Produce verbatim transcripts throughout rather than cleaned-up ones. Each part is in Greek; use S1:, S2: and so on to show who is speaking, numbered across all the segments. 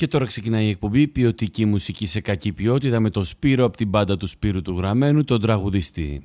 S1: Και τώρα ξεκινάει η εκπομπή ποιοτική μουσική σε κακή ποιότητα με τον Σπύρο από την μπάντα του Σπύρου του Γραμμένου, τον τραγουδιστή.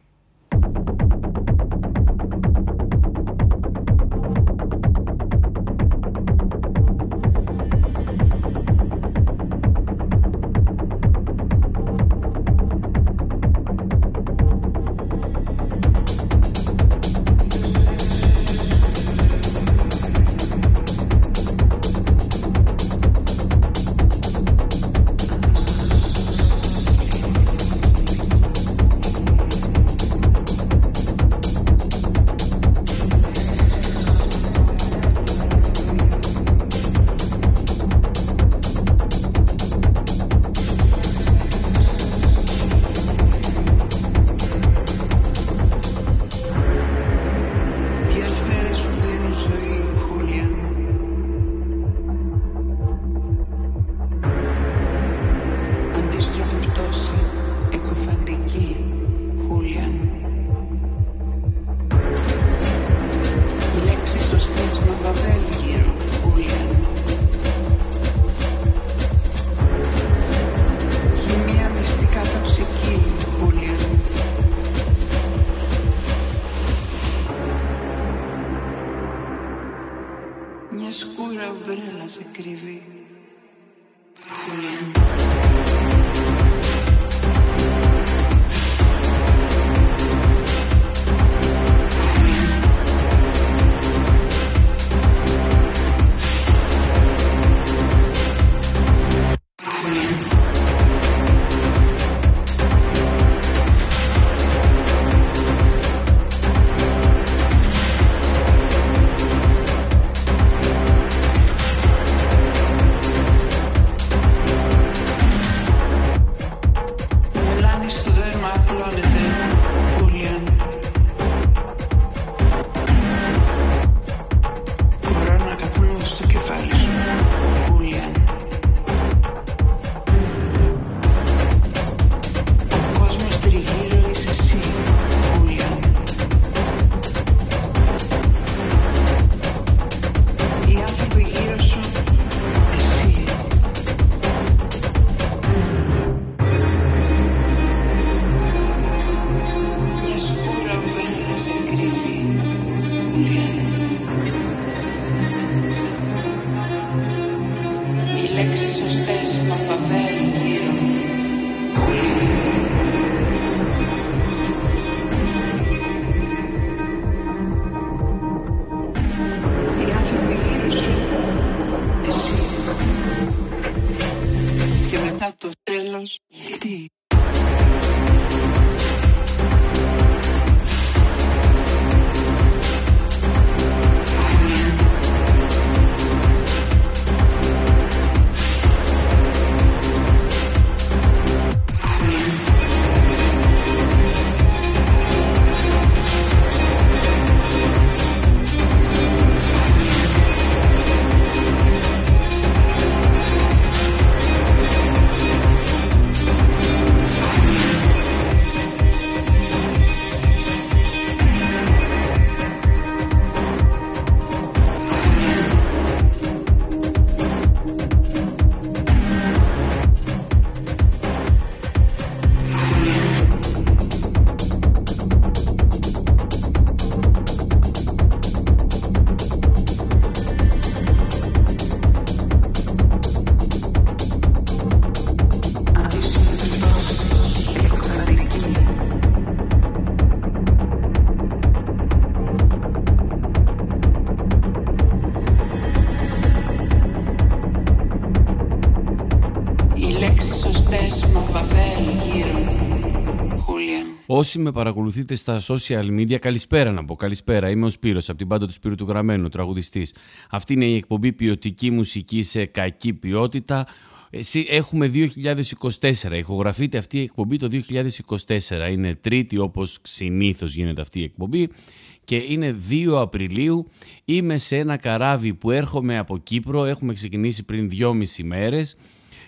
S1: Όσοι με παρακολουθείτε στα social media, καλησπέρα να πω. Καλησπέρα. Είμαι ο Σπύρος από την μπάντα του Σπύρου του Γραμμένου, τραγουδιστής. Αυτή είναι η εκπομπή ποιοτική μουσική σε κακή ποιότητα. Έχουμε δύο χιλιάδες είκοσι τέσσερα. Ηχογραφείται αυτή η εκπομπή το δύο χιλιάδες είκοσι τέσσερα. Είναι Τρίτη, όπως συνήθως γίνεται αυτή η εκπομπή. Και είναι δύο Απριλίου. Είμαι σε ένα καράβι που έρχομαι από Κύπρο. Έχουμε ξεκινήσει πριν δυόμιση μέρες.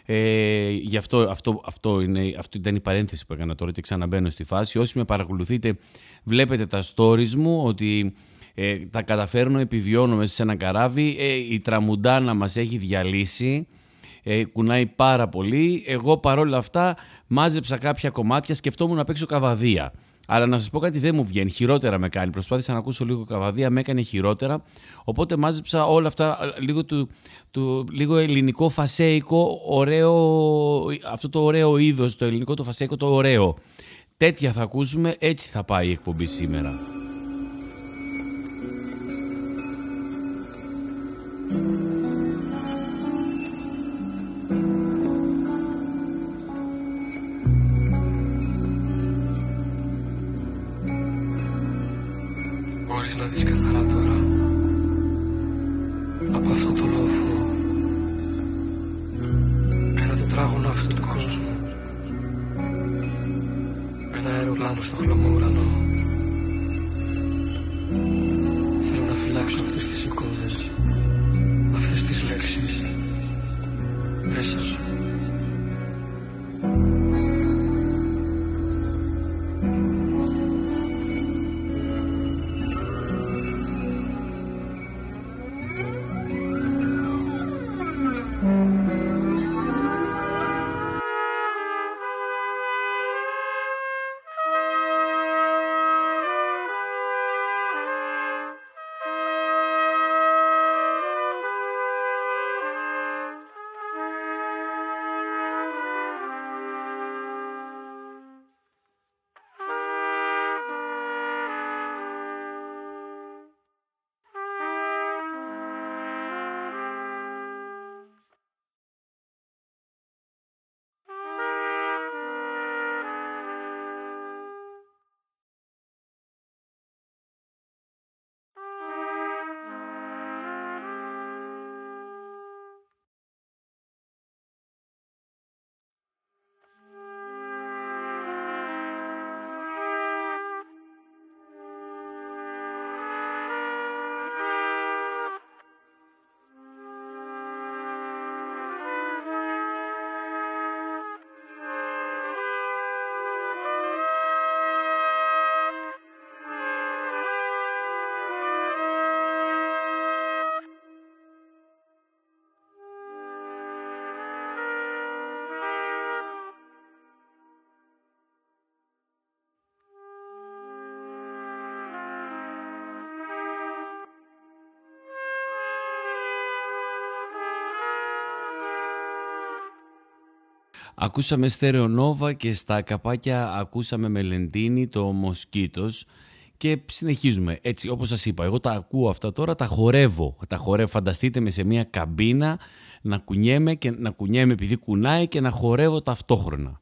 S1: Ε, γι' αυτό, αυτό, αυτό, είναι, αυτό ήταν η παρένθεση που έκανα τώρα και ξαναμπαίνω στη φάση. Όσοι με παρακολουθείτε βλέπετε τα stories μου ότι ε, τα καταφέρνω, επιβιώνω μέσα σε ένα καράβι. Ε, η Τραμουντάνα μας έχει διαλύσει. ε, κουνάει πάρα πολύ. Εγώ παρόλα αυτά μάζεψα κάποια κομμάτια, σκεφτόμουν να παίξω καβαδία. Αλλά να σας πω κάτι, δεν μου βγαίνει, χειρότερα με κάνει. Προσπάθησα να ακούσω λίγο καβαδία, με έκανε χειρότερα. Οπότε μάζεψα όλα αυτά, λίγο, του, του, λίγο ελληνικό φασέικο, ωραίο, αυτό το ωραίο είδος, το ελληνικό το φασέικο, το ωραίο. Τέτοια θα ακούσουμε, έτσι θα πάει η εκπομπή σήμερα.
S2: Μπορείς να δεις καθαρά τώρα από αυτό το λόφο ένα τετράγωνο αυτού του κόσμου, ένα αεροπλάνο στο χλωμό ουρανό. Θέλω να φυλάξω αυτές τις εικόνες, αυτές τις λέξεις μέσα σου.
S1: Ακούσαμε Στέρεο Νόβα και στα καπάκια ακούσαμε Μελεντίνη, το Μοσκίτος, και συνεχίζουμε. Έτσι, όπως σας είπα, εγώ τα ακούω αυτά τώρα, τα χορεύω. Τα χορεύω. Φανταστείτε με σε μια καμπίνα να κουνιέμαι, και να κουνιέμαι επειδή κουνάει και να χορεύω ταυτόχρονα.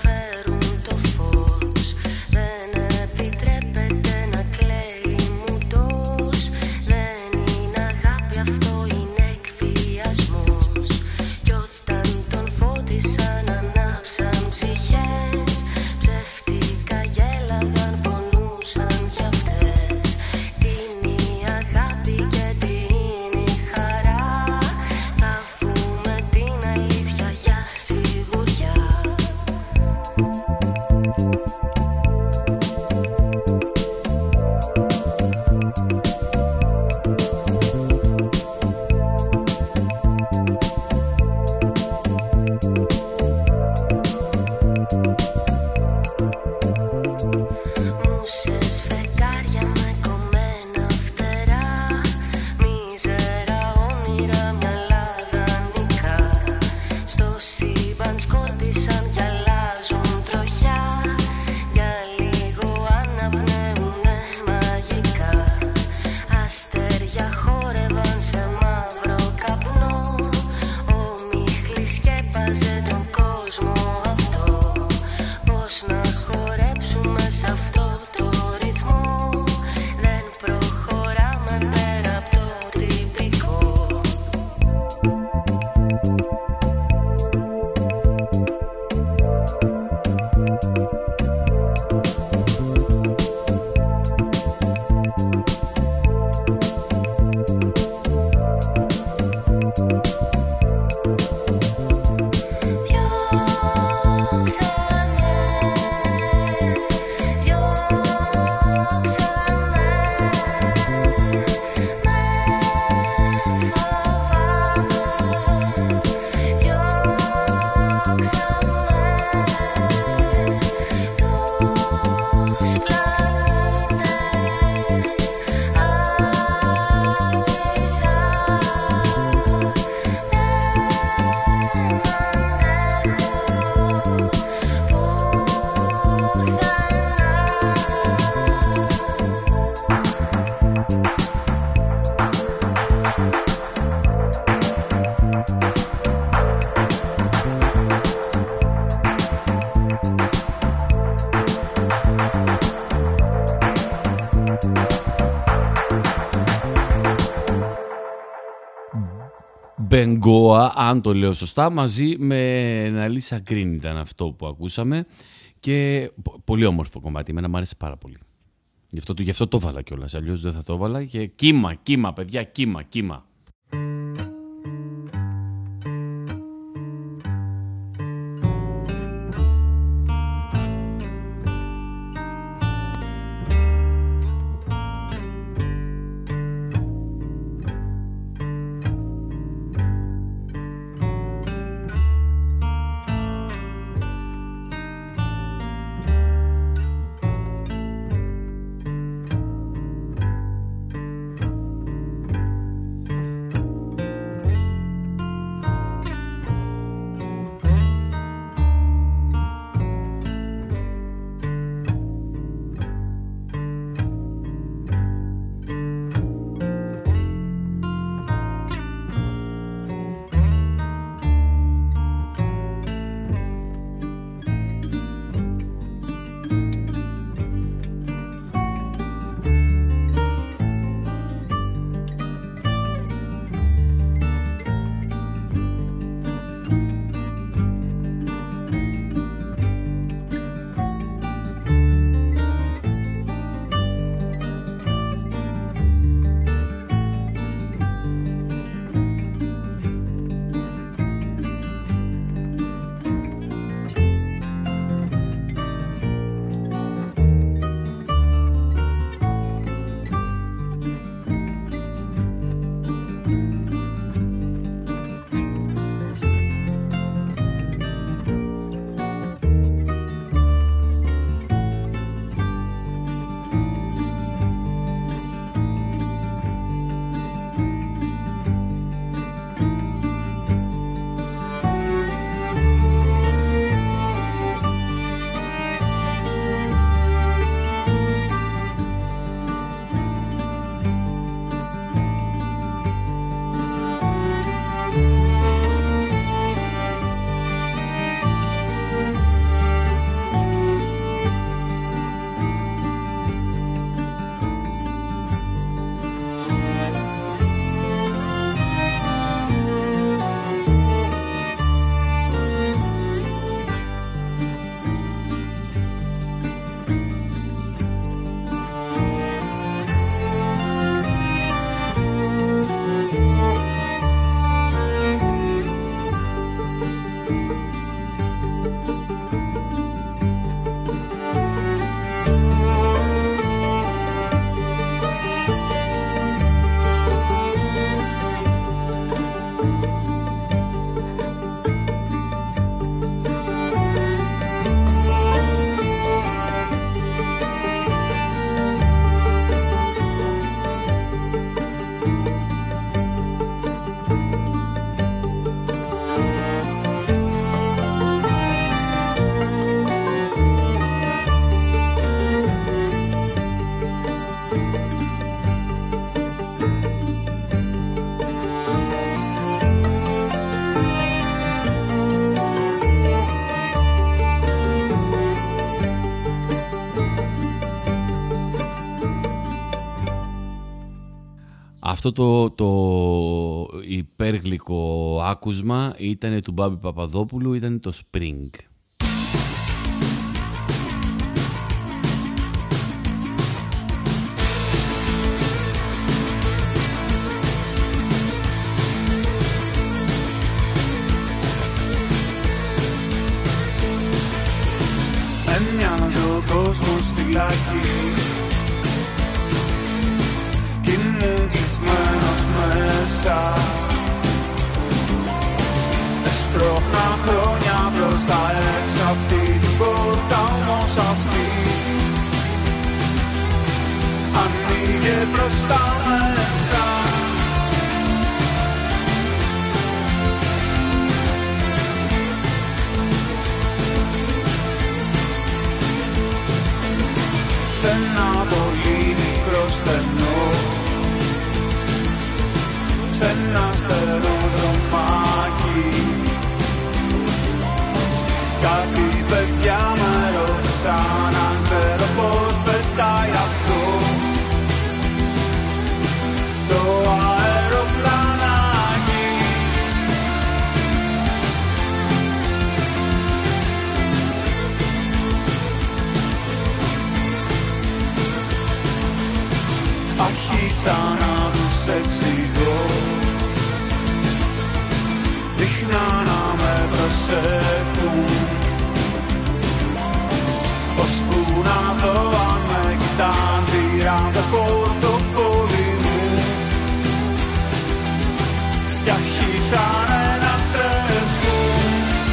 S3: Δεν επιτρέπεται να κλαίει μου το
S1: Μπενγκόα, αν το λέω σωστά, μαζί με Ναλίσα Γκριν ήταν αυτό που ακούσαμε και πολύ όμορφο κομμάτι, εμένα μου άρεσε πάρα πολύ. Γι' αυτό, γι' αυτό το έβαλα κιόλας, αλλιώς δεν θα το έβαλα και κύμα, κύμα παιδιά, κύμα, κύμα. Αυτό το, το υπέργλυκο άκουσμα ήταν του Μπάμπη Παπαδόπουλου, ήταν το Spring.
S3: Έμοιαζε ο κόσμος φυλακή κι ήμουν κλεισμένος μέσα. Έσπρωχνα χρόνια προς τα έξω αυτή την πόρτα, όμως αυτή ανοίγε προς τα μέσα. Σ' ένα πολύ μικρό στενό, σ' ένα στενό δρομάκι, κάτι παιδιά με ρώτησαν αν ξέρω πως πετάει αυτό το αεροπλανάκι. σαν να τους εξηγώ. Δείχνα να με προσέχουν, ώσπου να δω αν με κοιτάν, πήραν το πορτοφόλι μου κι αρχίσανε να τρέχουν.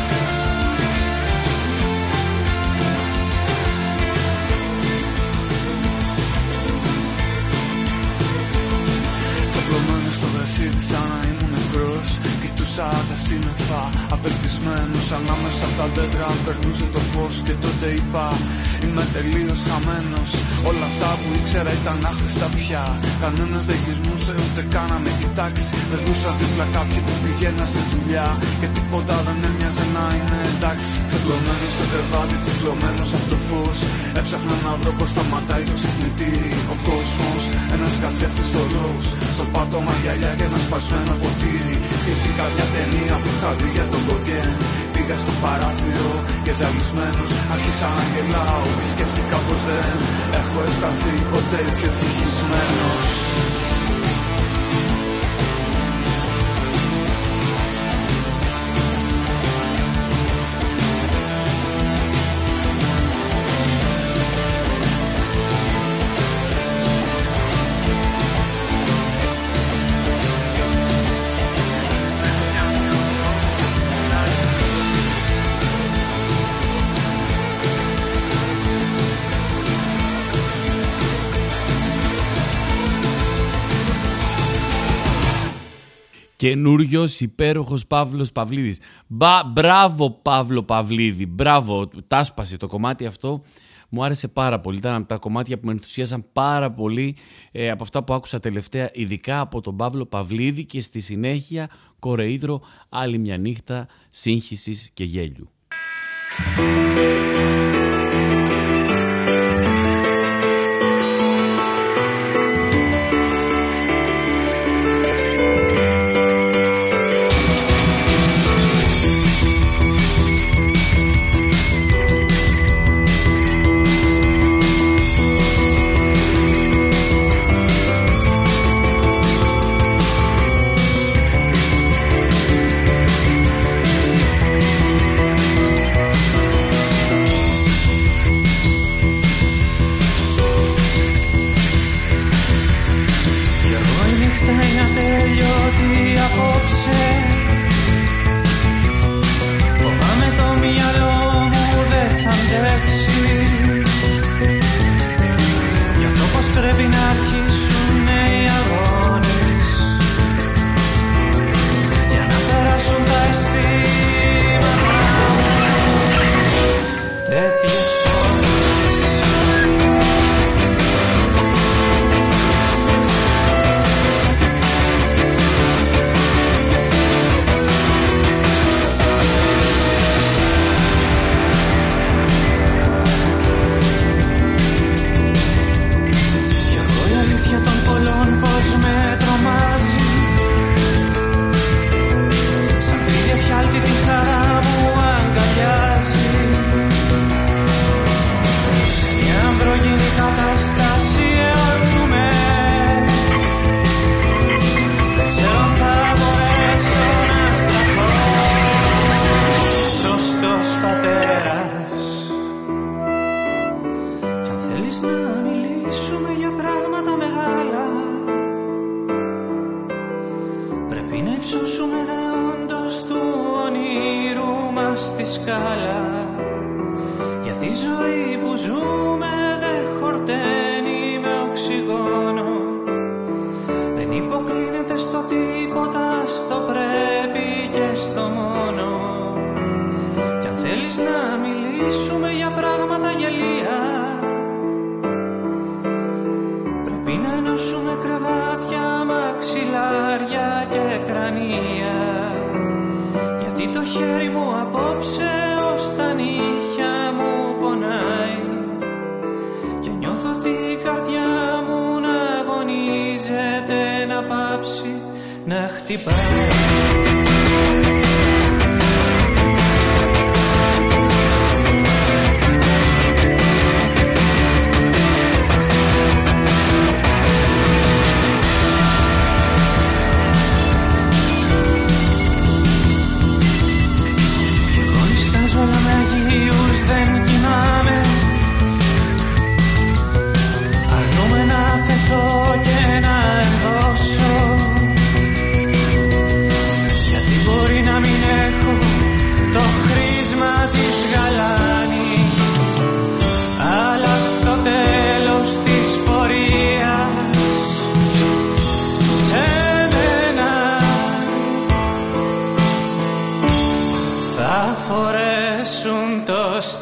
S3: Ξαπλωμένος στο γρασίδι σαν να ήμουν νεκρός, κοιτούσα τα σύννεφα απελπισμένος. Ανάμεσα από τα δέντρα περνούσε το φως και τότε είπα είμαι τελείως χαμένος. Όλα αυτά που ήξερα ήταν άχρηστα πια. Κανένας δεν γυρνούσε ούτε καν να με κοιτάξει. Περνούσα δίπλα κάποιοι που πηγαίναν στη δουλειά και τίποτα δεν έμοιαζε να είναι εντάξει. Ξαπλωμένος στο κρεβάτι, τυφλωμένος από το φως, έψαχνα να βρω πως σταματάει το ξυπνητήρι. Ο κόσμος, ένας καθρέφτης στο ροζ, στο πάτωμα γυαλιά και ένα σπασμένο ποτήρι. Σκέφτηκα μια ταινία που είχα δει για τον Κογκέν. Πήγα στο παράθυρο και ζαλισμένος άρχισα να γελάω και σκέφτηκα πως δεν έχω αισθανθεί ποτέ πιο ευτυχισμένος.
S1: Καινούριος υπέροχος Παύλος Παυλίδης. Μπα, μπράβο Παύλο Παυλίδη, μπράβο, τάσπασε το κομμάτι αυτό. Μου άρεσε πάρα πολύ, ήταν από τα κομμάτια που με ενθουσίασαν πάρα πολύ ε, από αυτά που άκουσα τελευταία, ειδικά από τον Παύλο Παυλίδη, και στη συνέχεια Κορεΐδρο, άλλη μια νύχτα σύγχυσης και γέλιου.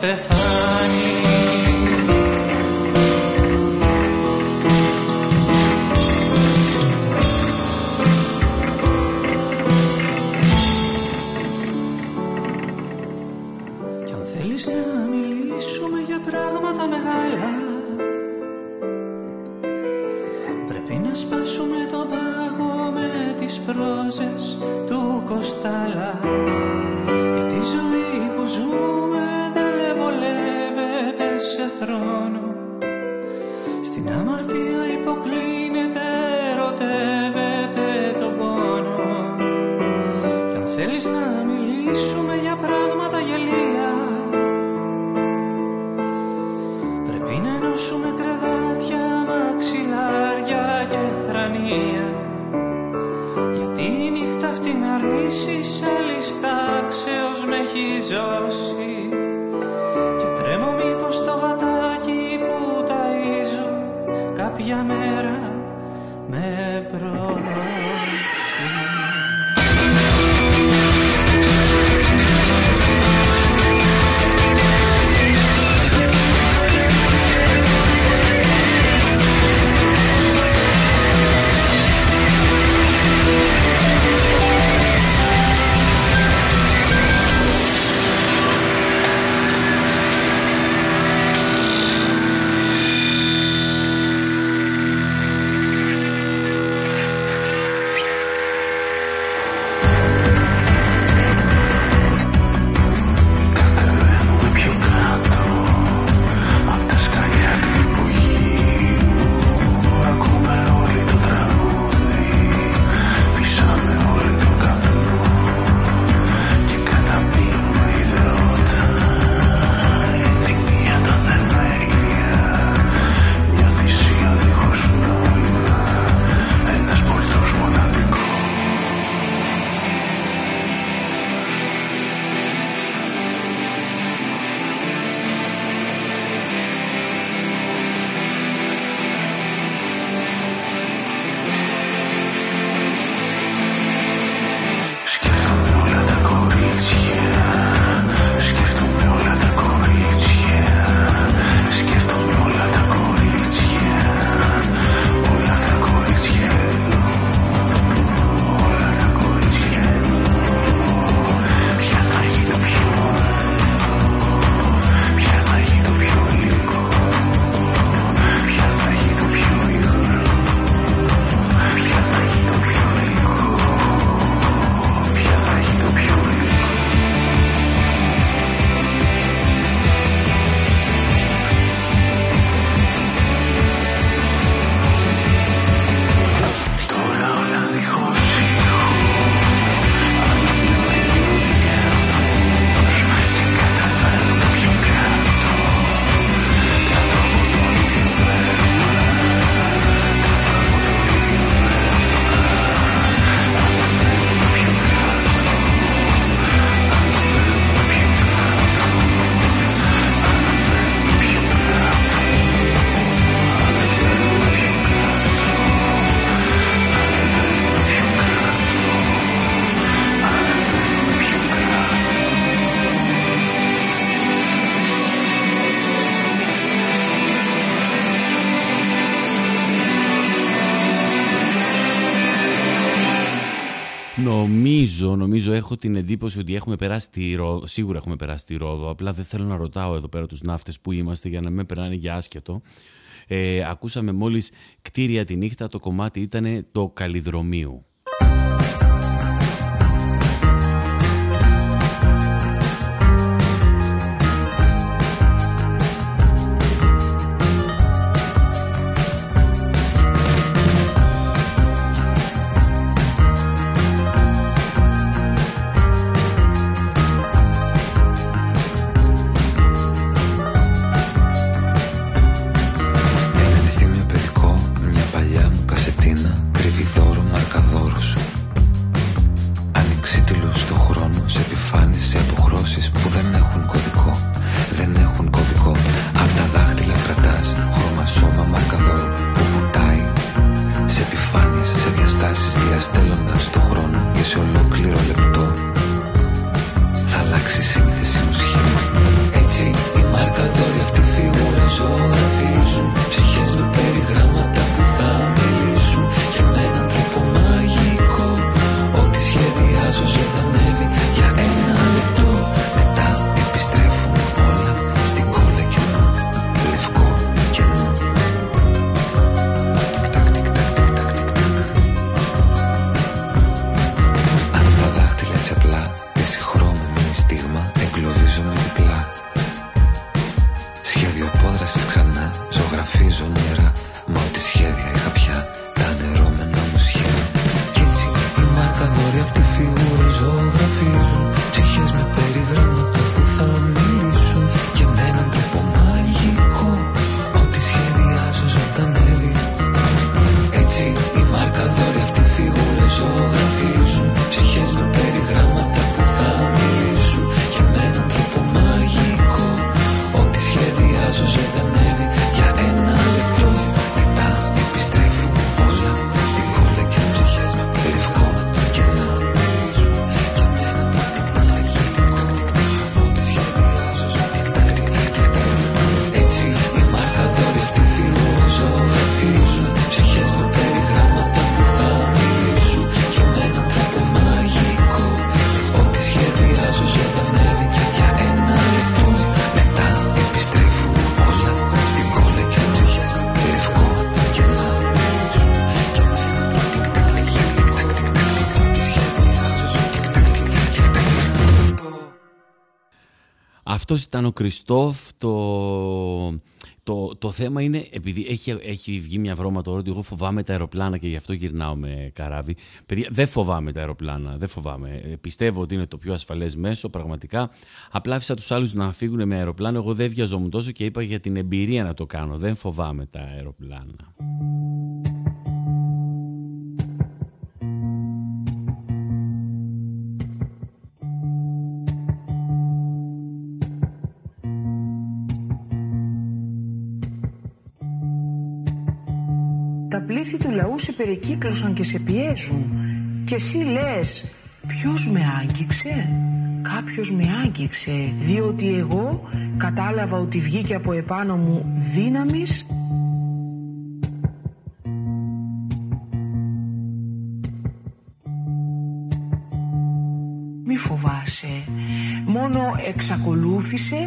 S2: στεφάνι.
S4: Κι αν θέλεις να μιλήσουμε για πράγματα μεγάλα, πρέπει να σπάσουμε τον πάγο με τις πρόζες του Κοστάλα. Γιατί η ζωή που ζούμε δεν βολεύεται σε θρόνο. Στην αμαρτία υποκλίνεται, ερωτεύεται τον πόνο. Κι αν θέλεις να μιλήσουμε για πράγματα γελία, πρέπει να ενώσουμε κρεβάτια, μαξιλάρια και θρανία. Γιατί η νύχτα αυτή με αρνήσεις άλλης τάξεως με έχει ζώσει. Και τρέμω μήπως το γατάκι που ταΐζω κάποια μέρα με προδώσει.
S1: Νομίζω, νομίζω έχω την εντύπωση ότι έχουμε περάσει τη Ρόδο, σίγουρα έχουμε περάσει τη Ρόδο, απλά δεν θέλω να ρωτάω εδώ πέρα τους ναύτες που είμαστε για να με περνάνε για άσχετο. Ε, ακούσαμε μόλις κτίρια τη νύχτα, το κομμάτι ήταν το Καλλιδρομίου.
S5: Κρύβει δώρο, μαρκαδόρο ζωγραφίζω όνειρα, μα ό,τι σχέδια είχα πια τα ανερώμενα μου σχέδια. Κι έτσι οι μαρκαδόροι αυτοί φιγούρες ζωγραφίζουν ψυχές με περιγράμματα που θα μιλήσουν και με έναν τρόπο μαγικό ό,τι σχεδιάζω ζωντανεύει. Έτσι οι μαρκαδόροι αυτοί φιγούρες ζωγραφίζουν ψυχές με περιγράμματα που θα μιλήσουν και με έναν τρόπο μαγικό ό,τι σχεδιάζω ζωντανεύει. Για ένα λεπτό μετά επιστρέφουν όλα στην κόλλα και το λευκό και να μιλήσουν για μένα ό,τι σχεδιάζω ζωντανεύει. Έτσι οι μαρκαδόροι αυτοί φιγούρες ζωγραφίζουν ψυχές με περιγράμματα που θα μιλήσουν και με έναν τρόπο μαγικό ό,τι σχεδιάζω ζωντανεύει. Για ένα λεπτό μετά επιστρέφουν όλα στην κόλλα και το λευκό και να μιλήσουν για μένα ό,τι σχεδιάζω ζωντανεύει.
S1: Αυτός ήταν ο Κριστόφ. Το, το, το θέμα είναι, επειδή έχει, έχει βγει μια βρώμα τώρα ότι εγώ φοβάμαι τα αεροπλάνα και γι' αυτό γυρνάω με καράβι. Παιδιά, δεν φοβάμαι τα αεροπλάνα, δεν φοβάμαι. Ε, πιστεύω ότι είναι το πιο ασφαλές μέσο, πραγματικά. Απλά άφησα τους άλλους να φύγουν με αεροπλάνο. Εγώ δεν βιαζόμουν τόσο και είπα για την εμπειρία να το κάνω. Δεν φοβάμαι τα αεροπλάνα.
S6: Τα πλήθη του λαού σε περικύκλωσαν και σε πιέζουν. Και εσύ λες, ποιος με άγγιξε? Κάποιος με άγγιξε, διότι εγώ κατάλαβα ότι βγήκε από επάνω μου δύναμης. Μη φοβάσαι, μόνο εξακολούθησε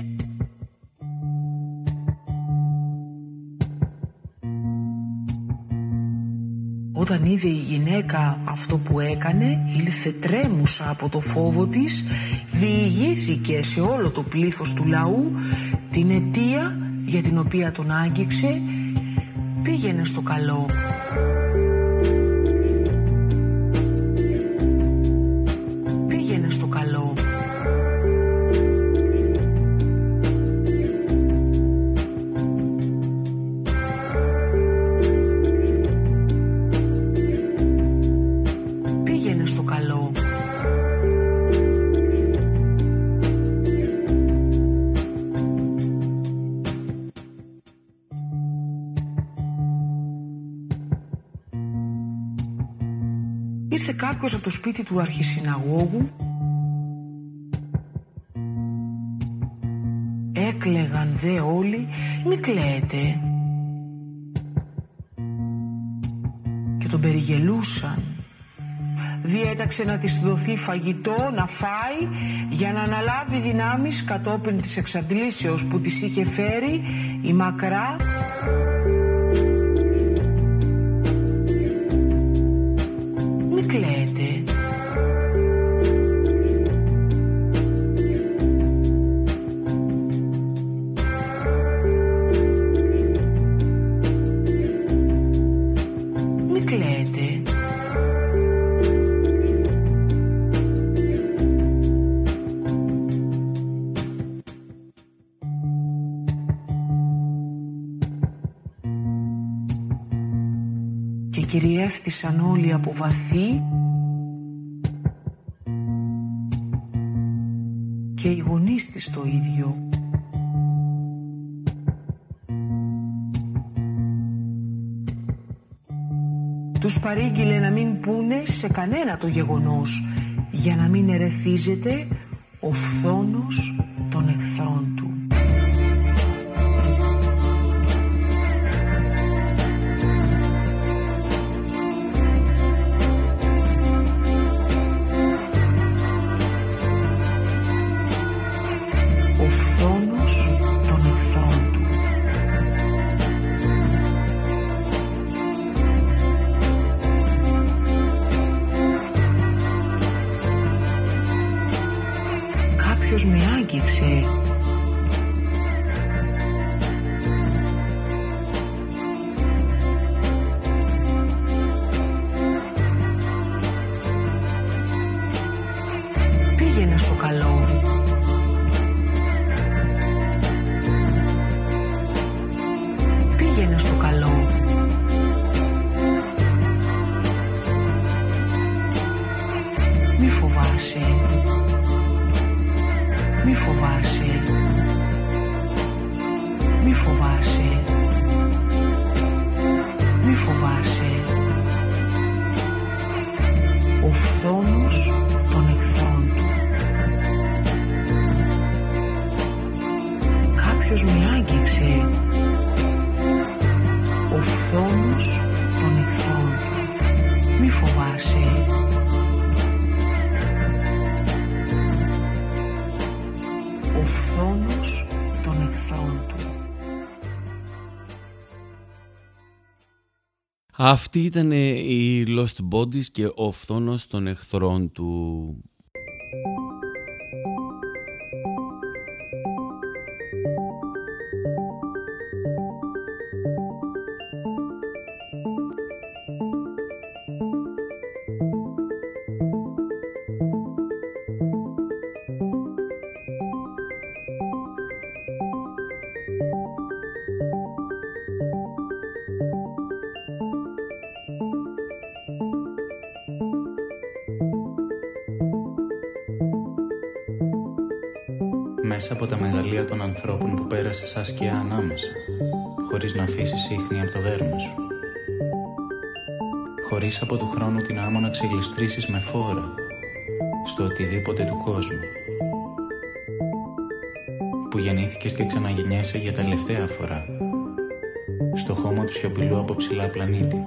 S6: Όταν είδε η γυναίκα αυτό που έκανε, ήλθε τρέμουσα από το φόβο της, διηγήθηκε σε όλο το πλήθος του λαού την αιτία για την οποία τον άγγιξε. Πήγαινε στο καλό. Πήγαινε στο καλό. Ήρθε κάποιος από το σπίτι του αρχισυναγώγου. Έκλαιγαν δε όλοι, μη κλαίτε. Και τον περιγελούσαν. Διέταξε να της δοθεί φαγητό, να φάει, για να αναλάβει δυνάμεις κατόπιν της εξαντλήσεως που της είχε φέρει η μακρά. Μη κλαίτε. Μη κλαίτε. Και κυριεύθησαν όλοι από βαθύ και οι γονείς της το ίδιο. Τους παρήγγειλε να μην πούνε σε κανένα το γεγονός, για να μην ερεθίζεται ο φθόνος των εχθρών του. Με άγγιξε,
S1: Αυτή ήταν η Lost Bodies και ο φθόνος των εχθρών του.
S7: Μέσα από τα μεγαλεία των ανθρώπων που πέρασε σαν σκιά ανάμεσα, χωρίς να αφήσεις ίχνη από το δέρμα σου. Χωρίς από του χρόνου την άμμο να ξεγλιστρήσεις με φόρα στο οτιδήποτε του κόσμου. Που γεννήθηκες και ξαναγεννιέσαι για τελευταία φορά στο χώμα του σιωπηλού από ψηλά πλανήτη.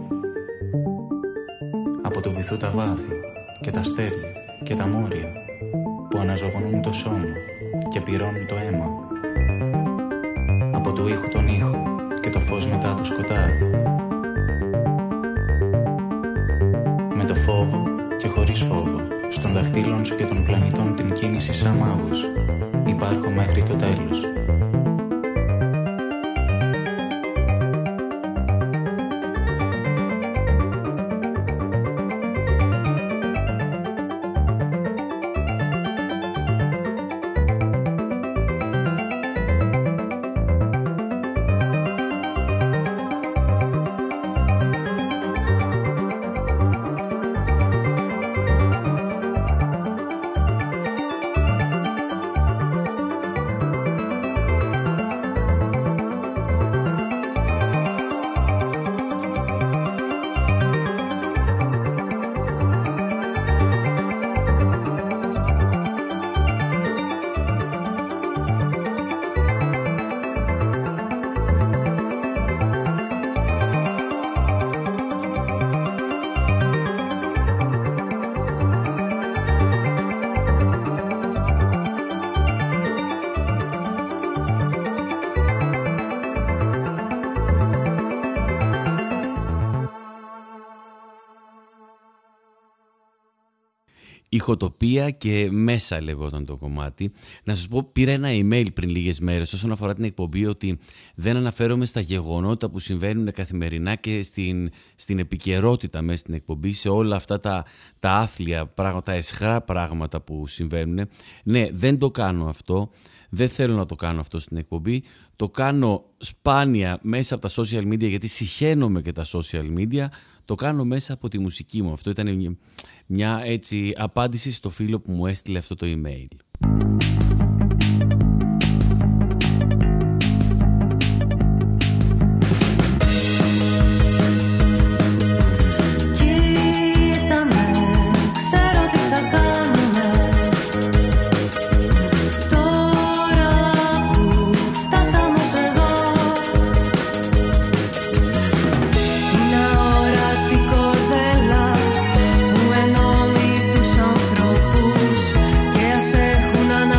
S7: Από το βυθού τα βάθη και τα αστέρια και τα μόρια που αναζωογονούν το σώμα και πυρώνουν το αίμα. Από του ήχου τον ήχο και το φως μετά το σκοτάδι. Με το φόβο και χωρίς φόβο, στον δαχτύλων σου και των πλανητών την κίνηση σαν μάγος, υπάρχω μέχρι το τέλος.
S1: Ηχοτοπία και μέσα λεγόταν το κομμάτι. Να σας πω, πήρα ένα email πριν λίγες μέρες όσον αφορά την εκπομπή ότι δεν αναφέρομαι στα γεγονότα που συμβαίνουν καθημερινά και στην, στην επικαιρότητα μέσα στην εκπομπή, σε όλα αυτά τα, τα άθλια πράγματα, τα αισχρά πράγματα που συμβαίνουν. Ναι, δεν το κάνω αυτό. Δεν θέλω να το κάνω αυτό στην εκπομπή. Το κάνω σπάνια μέσα από τα social media, γιατί συχαίνομαι και τα social media. Το κάνω μέσα από τη μουσική μου. Αυτό ήταν μια, μια έτσι απάντηση στο φίλο που μου έστειλε αυτό το email.
S8: Που ενώνει τους ανθρώπους και ας έχουν ανάγκη.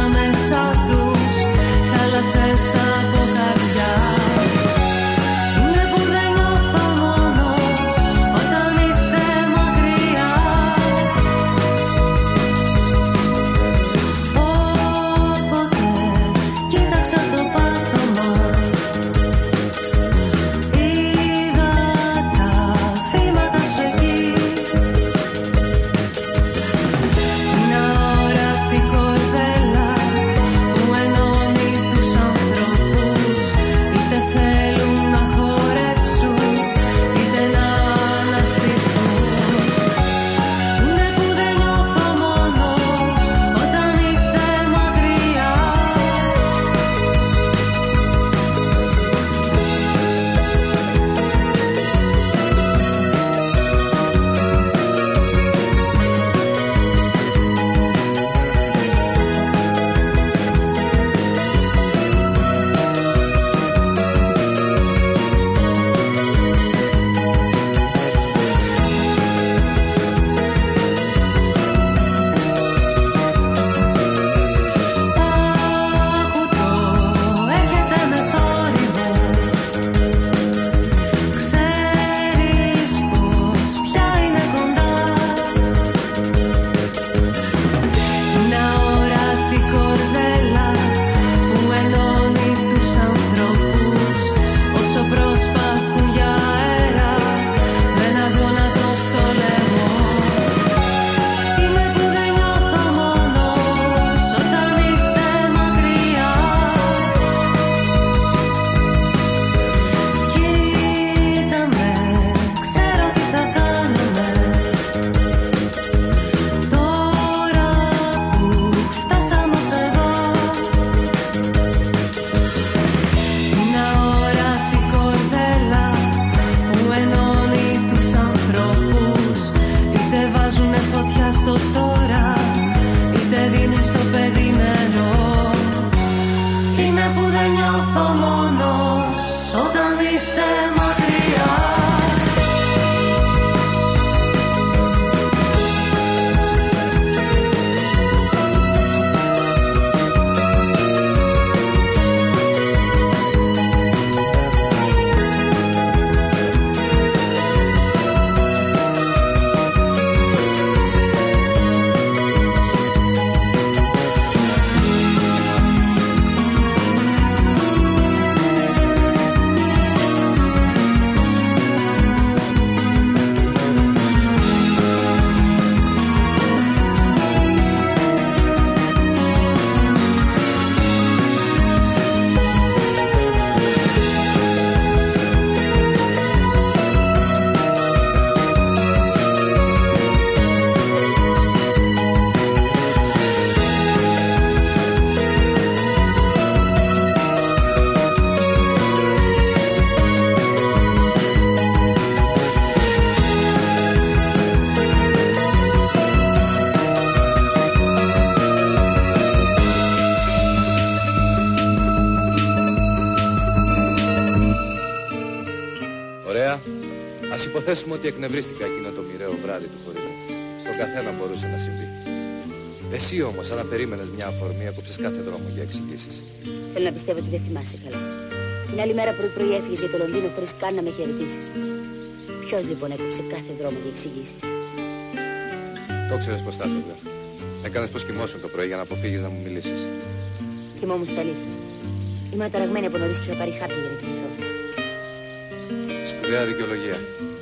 S8: Ωραία. Ας υποθέσουμε ότι εκνευρίστηκα εκείνο το μοιραίο βράδυ του χωρισμού. Στον καθένα μπορούσε να συμβεί. Εσύ όμως, αν περίμενες μια αφορμή, έκοψες κάθε δρόμο για εξηγήσεις.
S9: Θέλω να πιστεύω ότι δεν θυμάσαι καλά. Την άλλη μέρα πρωί-πρωί έφυγες για το Λονδίνο χωρίς καν να με χαιρετήσεις. Ποιος λοιπόν έκοψε κάθε δρόμο για εξηγήσεις?
S8: Το ξέρεις πως θα έφευγα. Έκανες πως κοιμόσουν το πρωί για να αποφύγεις να μου μιλήσεις.
S9: Κοιμόμουν στα αλήθεια. Ήμουν ταραγμένη από νωρίς και είχα πάρει χάπια για να κοιμηθώ.
S8: Σπουδαία δικαιολογία.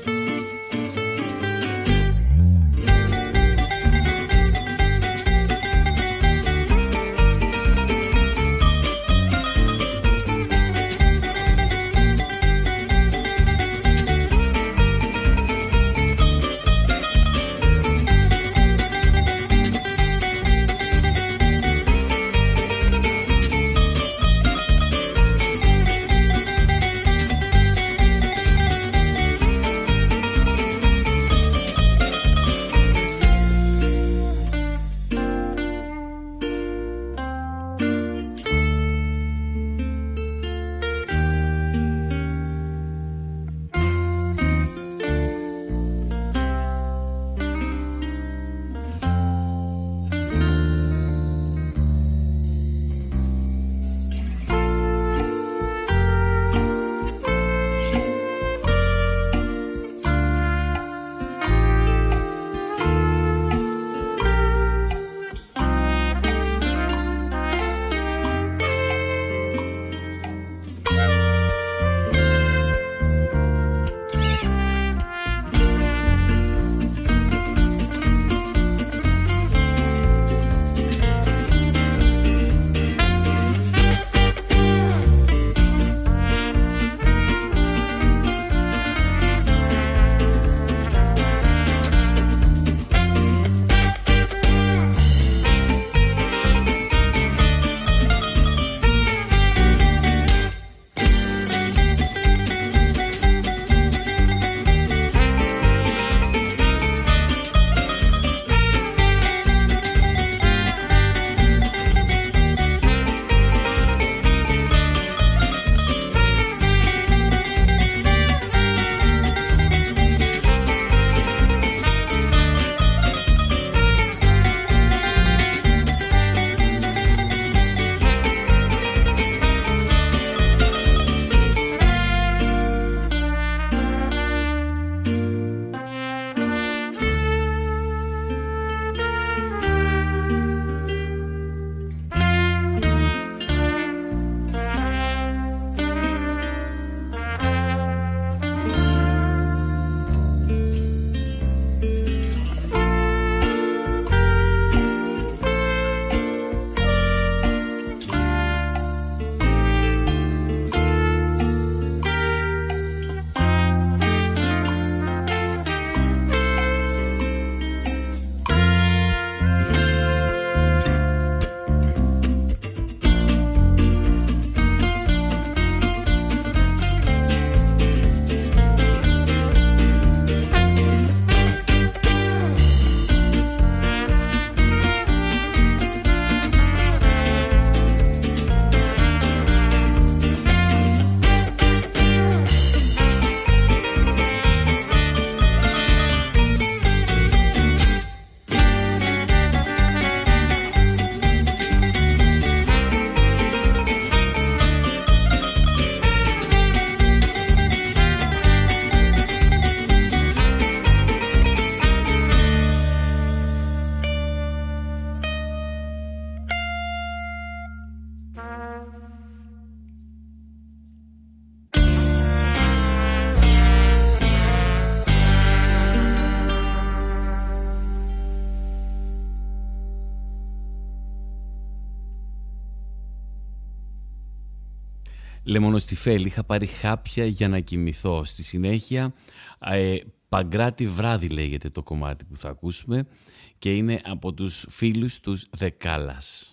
S1: Λεμονοστιφέλη, είχα πάρει χάπια για να κοιμηθώ. Στη συνέχεια, ε, Παγκράτη βράδυ λέγεται το κομμάτι που θα ακούσουμε και είναι από τους φίλους τους Δεκάλας.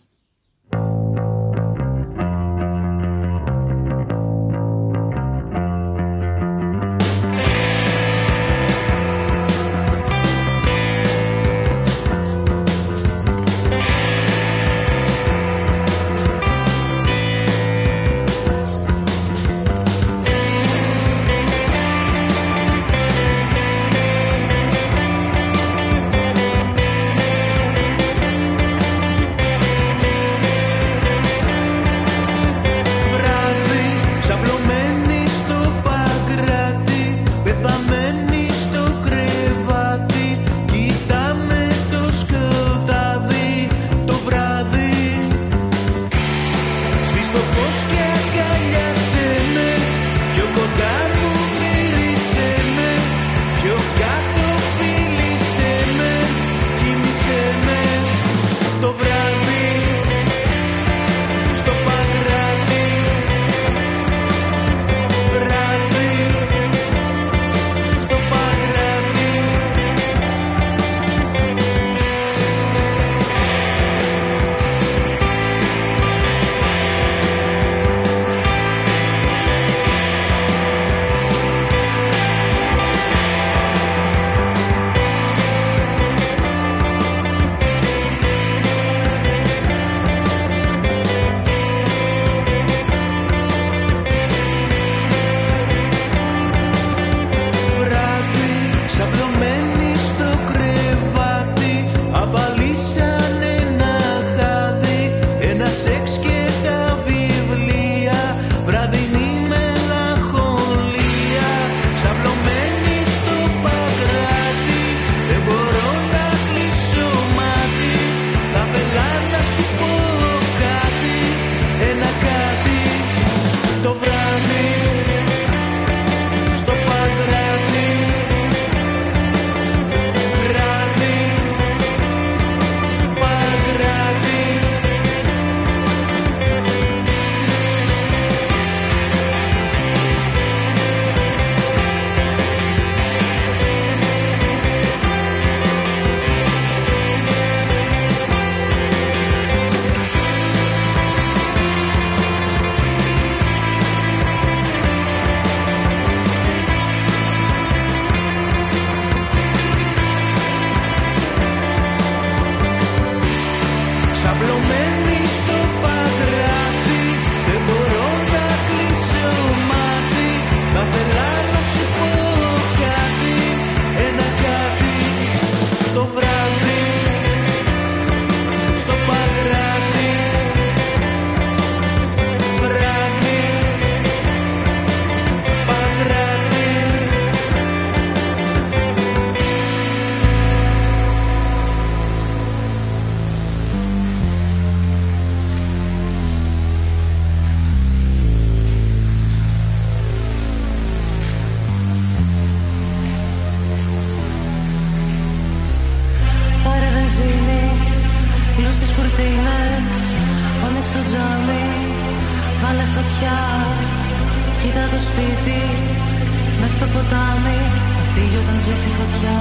S10: κουρτίνες, άνοιξε το τζάμι, βάλε φωτιά. Κοίτα το σπίτι, μες στο ποτάμι, θα φύγει όταν σβήσει φωτιά.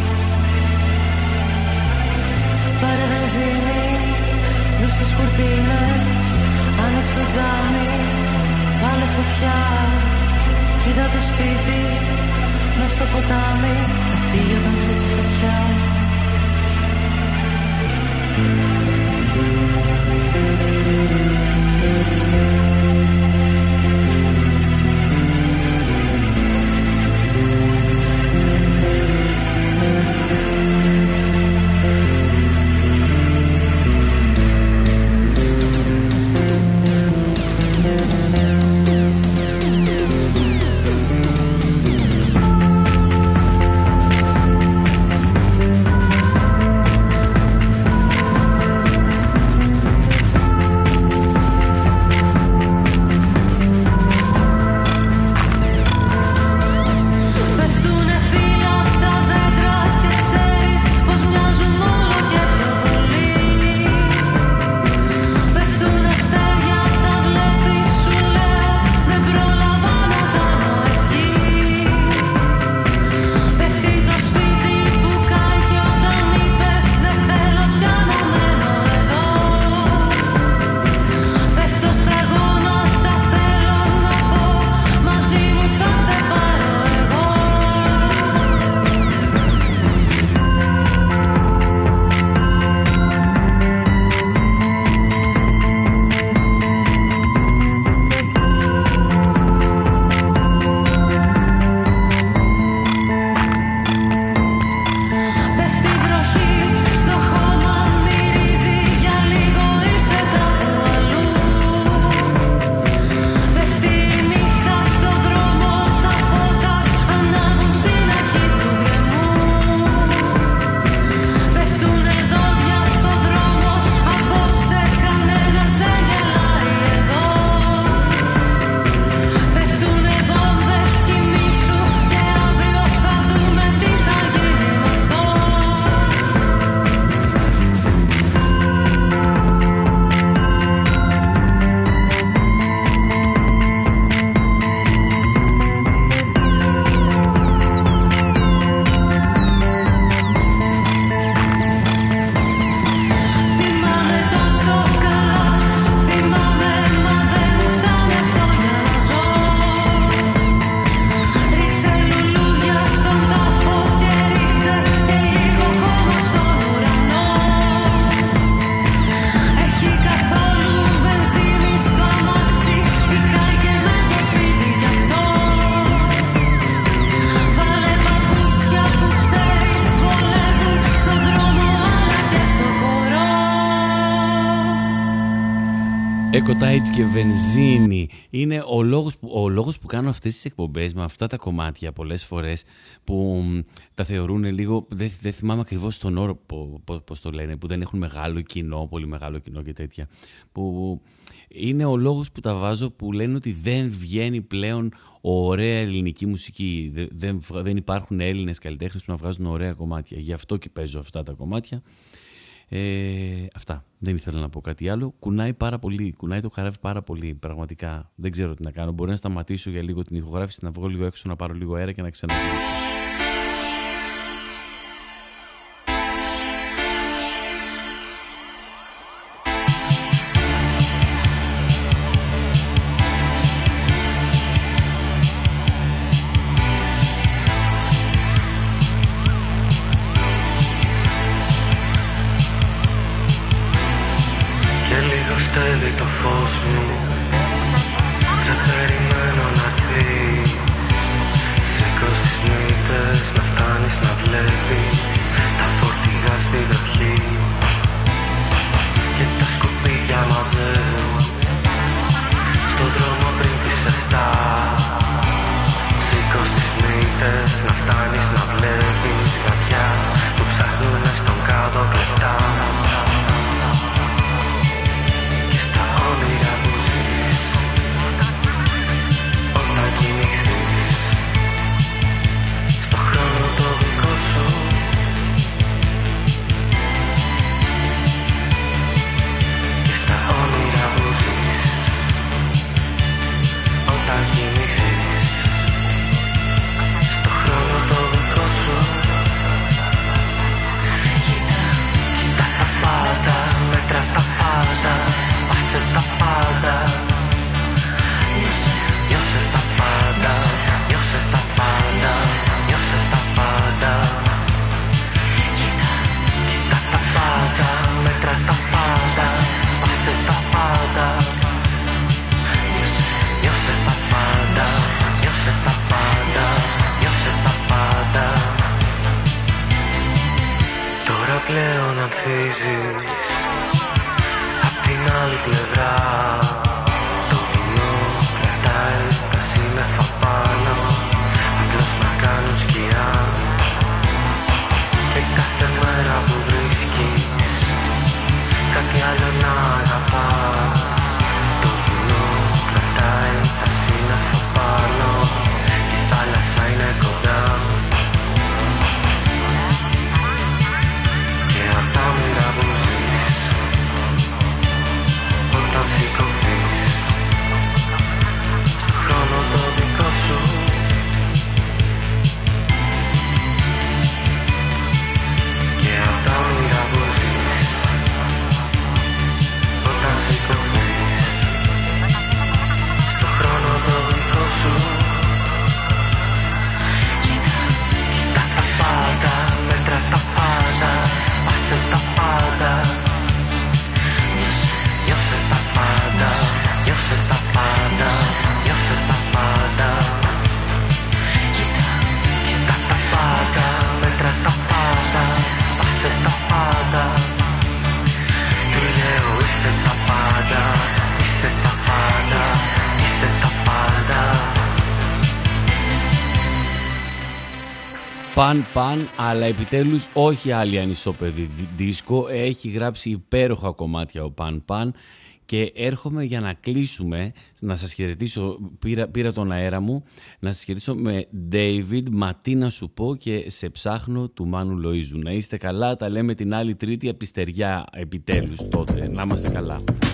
S10: Πάρε βενζίνη, νου στις κουρτίνες, άνοιξε το τζάμι, βάλε φωτιά. Κοίτα το σπίτι, μες στο ποτάμι, θα φύγει όταν σβήσει φωτιά.
S1: Εκοτάιτς και βενζίνη. Είναι ο λόγος, που, ο λόγος που κάνω αυτές τις εκπομπές με αυτά τα κομμάτια πολλές φορές που τα θεωρούν λίγο, δεν, δεν θυμάμαι ακριβώς τον όρο πώς το λένε, που δεν έχουν μεγάλο κοινό, πολύ μεγάλο κοινό και τέτοια. Που είναι ο λόγος που τα βάζω, που λένε ότι δεν βγαίνει πλέον ωραία ελληνική μουσική. Δεν, δεν, δεν υπάρχουν Έλληνες καλλιτέχνες που να βγάζουν ωραία κομμάτια. Γι' αυτό και παίζω αυτά τα κομμάτια. Ε, αυτά. Δεν ήθελα να πω κάτι άλλο. Κουνάει πάρα πολύ. Κουνάει το καράβι πάρα πολύ. Πραγματικά. Δεν ξέρω τι να κάνω. Μπορεί να σταματήσω για λίγο την ηχογράφηση, να βγω λίγο έξω, να πάρω λίγο αέρα και να ξαναγυρίσω.
S5: Και στα όνειρα που ζει γνωρίζεις. Απ' την άλλη πλευρά το βουνό κρατάει τα σύννεφα πάνω, απλώς να κάνουν σκιά. Και κάθε μέρα που βρίσκεις κάτι άλλο να αγαπάς, το βουνό κρατάει τα σύννεφα πάνω, η θάλασσα είναι κοντά. Και αυτά μοιρά που ζεις όταν σηκωθείς στο χρόνο το δικό σου. Και αυτά μοιρά που ζεις όταν σηκωθείς στο χρόνο το δικό σου. Κοίτα τα πάντα, μέτρα τα πάντα, σπάσε τα πάντα. Νιώσε τα πάντα, νιώσε τα πάντα, νιώσε τα πάντα. Κοίτα τα πάντα, μέτρα τα πάντα, σπάσε τα πάντα. Του λέω είσαι τα πάντα, είσαι τα πάντα, είσαι τα πάντα.
S1: Παν παν, αλλά επιτέλους όχι άλλη ανισόπεδη δίσκο. Έχει γράψει υπέροχα κομμάτια ο Παν Παν και έρχομαι για να κλείσουμε, να σας χαιρετήσω, πήρα, πήρα τον αέρα μου, να σας χαιρετήσω με David, μα τι να σου πω και σε ψάχνω του Μάνου Λοΐζου. Να είστε καλά, τα λέμε την άλλη Τρίτη από τη Στεριά επιτέλους τότε. Να είμαστε καλά.